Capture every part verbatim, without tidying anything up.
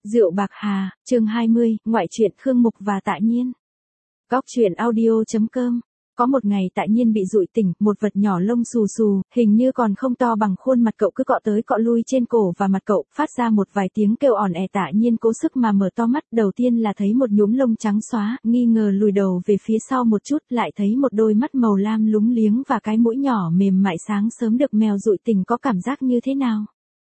Rượu bạc hà, chương hai mươi, ngoại truyện Khương Mục và Tạ Nhiên. Góc truyện audio chấm com. Có một ngày Tạ Nhiên bị dụi tỉnh, một vật nhỏ lông xù xù, hình như còn không to bằng khuôn mặt cậu cứ cọ tới cọ lui trên cổ và mặt cậu, phát ra một vài tiếng kêu ỏn ẻ. Tạ Nhiên cố sức mà mở to mắt, đầu tiên là thấy một nhúm lông trắng xóa, nghi ngờ lùi đầu về phía sau một chút, lại thấy một đôi mắt màu lam lúng liếng và cái mũi nhỏ mềm mại. Sáng sớm được mèo dụi tỉnh có cảm giác như thế nào?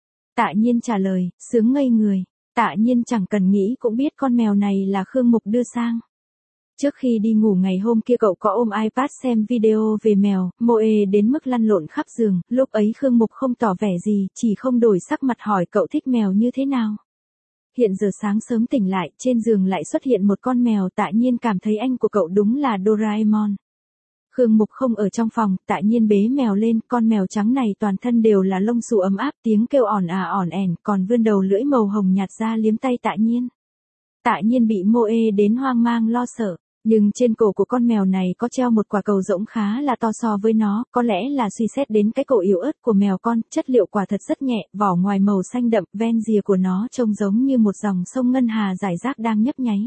Tạ Nhiên trả lời, sướng ngây người. Tạ Nhiên chẳng cần nghĩ cũng biết con mèo này là Khương Mục đưa sang. Trước khi đi ngủ ngày hôm kia cậu có ôm iPad xem video về mèo, mô ê đến mức lăn lộn khắp giường, lúc ấy Khương Mục không tỏ vẻ gì, chỉ không đổi sắc mặt hỏi cậu thích mèo như thế nào. Hiện giờ sáng sớm tỉnh lại, trên giường lại xuất hiện một con mèo. Tạ Nhiên cảm thấy anh của cậu đúng là Doraemon. Khương Mục không ở trong phòng, Tạ Nhiên bế mèo lên, con mèo trắng này toàn thân đều là lông xù ấm áp, tiếng kêu ỏn à ỏn ẻn, còn vươn đầu lưỡi màu hồng nhạt ra liếm tay Tạ Nhiên. Tạ Nhiên bị mô ê đến hoang mang lo sợ, nhưng trên cổ của con mèo này có treo một quả cầu rỗng khá là to so với nó, có lẽ là suy xét đến cái cổ yếu ớt của mèo con, chất liệu quả thật rất nhẹ, vỏ ngoài màu xanh đậm, ven rìa của nó trông giống như một dòng sông ngân hà rải rác đang nhấp nháy.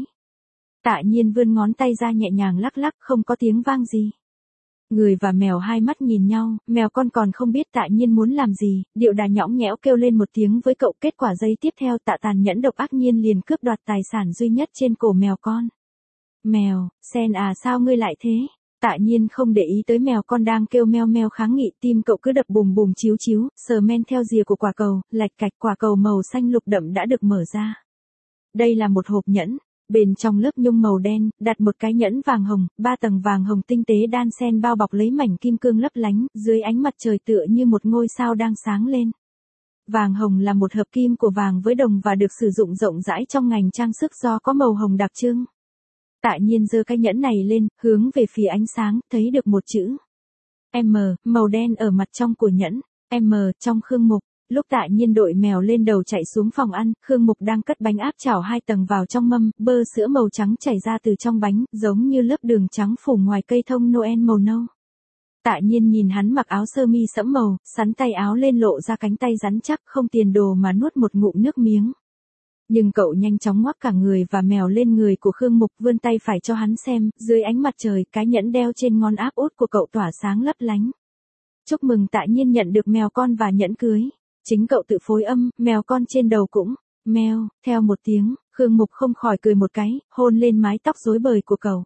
Tạ Nhiên vươn ngón tay ra nhẹ nhàng lắc lắc, không có tiếng vang gì. Người và mèo hai mắt nhìn nhau, mèo con còn không biết Tạ Nhiên muốn làm gì, điệu đà nhõng nhẽo kêu lên một tiếng với cậu. Kết quả giây tiếp theo Tạ tàn nhẫn độc ác nhiên liền cướp đoạt tài sản duy nhất trên cổ mèo con. Mèo, Sen à, sao ngươi lại thế? Tạ Nhiên không để ý tới mèo con đang kêu meo meo kháng nghị, tim cậu cứ đập bùm bùm chíu chíu, sờ men theo rìa của quả cầu, lạch cạch quả cầu màu xanh lục đậm đã được mở ra. Đây là một hộp nhẫn. Bên trong lớp nhung màu đen, đặt một cái nhẫn vàng hồng, ba tầng vàng hồng tinh tế đan xen bao bọc lấy mảnh kim cương lấp lánh, dưới ánh mặt trời tựa như một ngôi sao đang sáng lên. Vàng hồng là một hợp kim của vàng với đồng và được sử dụng rộng rãi trong ngành trang sức do có màu hồng đặc trưng. Tạ Nhiên giơ cái nhẫn này lên, hướng về phía ánh sáng, thấy được một chữ M, màu đen ở mặt trong của nhẫn, M, trong Khương Mục. Lúc Tạ Nhiên đội mèo lên đầu chạy xuống phòng ăn, Khương Mục đang cất bánh áp chảo hai tầng vào trong mâm, bơ sữa màu trắng chảy ra từ trong bánh, giống như lớp đường trắng phủ ngoài cây thông Noel màu nâu. Tạ Nhiên nhìn hắn mặc áo sơ mi sẫm màu, sắn tay áo lên lộ ra cánh tay rắn chắc, không tiền đồ mà nuốt một ngụm nước miếng. Nhưng cậu nhanh chóng ngoắc cả người và mèo lên người của Khương Mục, vươn tay phải cho hắn xem, dưới ánh mặt trời, cái nhẫn đeo trên ngón áp út của cậu tỏa sáng lấp lánh. Chúc mừng, Tạ Nhiên nhận được mèo con và nhẫn cưới. Chính cậu tự phối âm, mèo con trên đầu cũng, meo, theo một tiếng, Khương Mục không khỏi cười một cái, hôn lên mái tóc rối bời của cậu.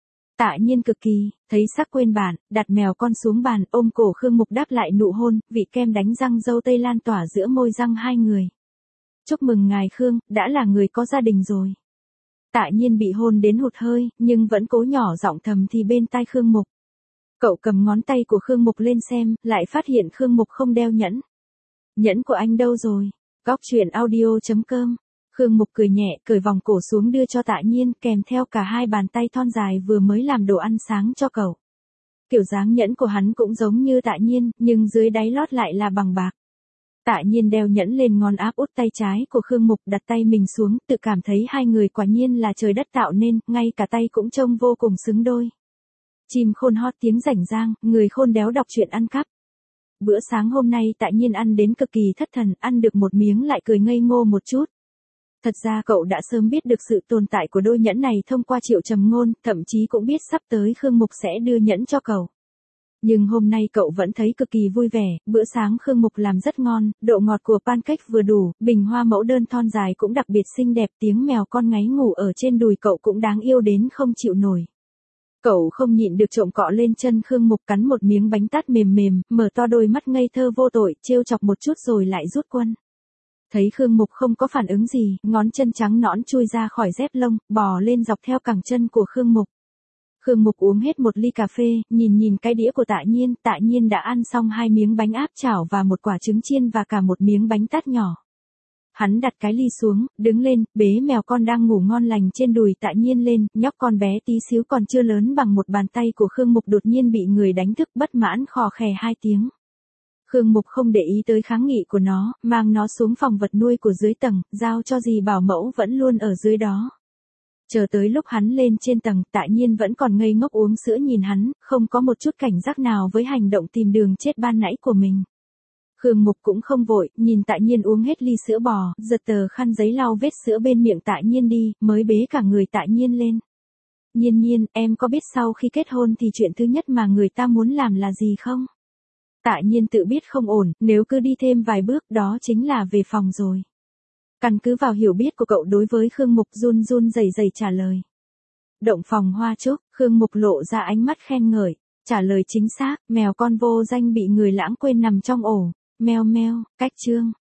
Tạ Nhiên cực kỳ, thấy sắc quên bản, đặt mèo con xuống bàn, ôm cổ Khương Mục đáp lại nụ hôn, vị kem đánh răng dâu tây lan tỏa giữa môi răng hai người. Chúc mừng ngài Khương, đã là người có gia đình rồi. Tạ Nhiên bị hôn đến hụt hơi, nhưng vẫn cố nhỏ giọng thầm thì bên tai Khương Mục. Cậu cầm ngón tay của Khương Mục lên xem, lại phát hiện Khương Mục không đeo nhẫn. Nhẫn của anh đâu rồi? Góc truyện audio chấm com. Khương Mục cười nhẹ, cởi vòng cổ xuống đưa cho Tạ Nhiên, kèm theo cả hai bàn tay thon dài vừa mới làm đồ ăn sáng cho cậu. Kiểu dáng nhẫn của hắn cũng giống như Tạ Nhiên, nhưng dưới đáy lót lại là bằng bạc. Tạ Nhiên đeo nhẫn lên ngón áp út tay trái của Khương Mục, đặt tay mình xuống, tự cảm thấy hai người quả nhiên là trời đất tạo nên, ngay cả tay cũng trông vô cùng xứng đôi. Chim khôn hót tiếng rảnh rang, người khôn đéo đọc truyện ăn cắp. Bữa sáng hôm nay Tạ Nhiên ăn đến cực kỳ thất thần, ăn được một miếng lại cười ngây ngô một chút. Thật ra cậu đã sớm biết được sự tồn tại của đôi nhẫn này thông qua Triệu Trầm Ngôn, thậm chí cũng biết sắp tới Khương Mục sẽ đưa nhẫn cho cậu. Nhưng hôm nay cậu vẫn thấy cực kỳ vui vẻ, bữa sáng Khương Mục làm rất ngon, độ ngọt của pancake vừa đủ, bình hoa mẫu đơn thon dài cũng đặc biệt xinh đẹp, tiếng mèo con ngáy ngủ ở trên đùi cậu cũng đáng yêu đến không chịu nổi. Cậu không nhịn được trộm cọ lên chân Khương Mục, cắn một miếng bánh tát mềm mềm, mở to đôi mắt ngây thơ vô tội, trêu chọc một chút rồi lại rút quân. Thấy Khương Mục không có phản ứng gì, ngón chân trắng nõn chui ra khỏi dép lông, bò lên dọc theo cẳng chân của Khương Mục. Khương Mục uống hết một ly cà phê, nhìn nhìn cái đĩa của Tạ Nhiên, Tạ Nhiên đã ăn xong hai miếng bánh áp chảo và một quả trứng chiên và cả một miếng bánh tát nhỏ. Hắn đặt cái ly xuống, đứng lên, bế mèo con đang ngủ ngon lành trên đùi Tạ Nhiên lên, nhóc con bé tí xíu còn chưa lớn bằng một bàn tay của Khương Mục đột nhiên bị người đánh thức, bất mãn khò khè hai tiếng. Khương Mục không để ý tới kháng nghị của nó, mang nó xuống phòng vật nuôi của dưới tầng, giao cho dì bảo mẫu vẫn luôn ở dưới đó. Chờ tới lúc hắn lên trên tầng, Tạ Nhiên vẫn còn ngây ngốc uống sữa nhìn hắn, không có một chút cảnh giác nào với hành động tìm đường chết ban nãy của mình. Khương Mục cũng không vội, nhìn Tại Nhiên uống hết ly sữa bò, giật tờ khăn giấy lau vết sữa bên miệng Tại Nhiên đi, mới bế cả người Tại Nhiên lên. Nhiên Nhiên, em có biết sau khi kết hôn thì chuyện thứ nhất mà người ta muốn làm là gì không? Tại Nhiên tự biết không ổn, nếu cứ đi thêm vài bước đó chính là về phòng rồi. Căn cứ vào hiểu biết của cậu đối với Khương Mục, run run rẩy rẩy trả lời. Động phòng Hoa Trúc, Khương Mục lộ ra ánh mắt khen ngợi, trả lời chính xác, mèo con vô danh bị người lãng quên nằm trong ổ, meo meo, cách chương.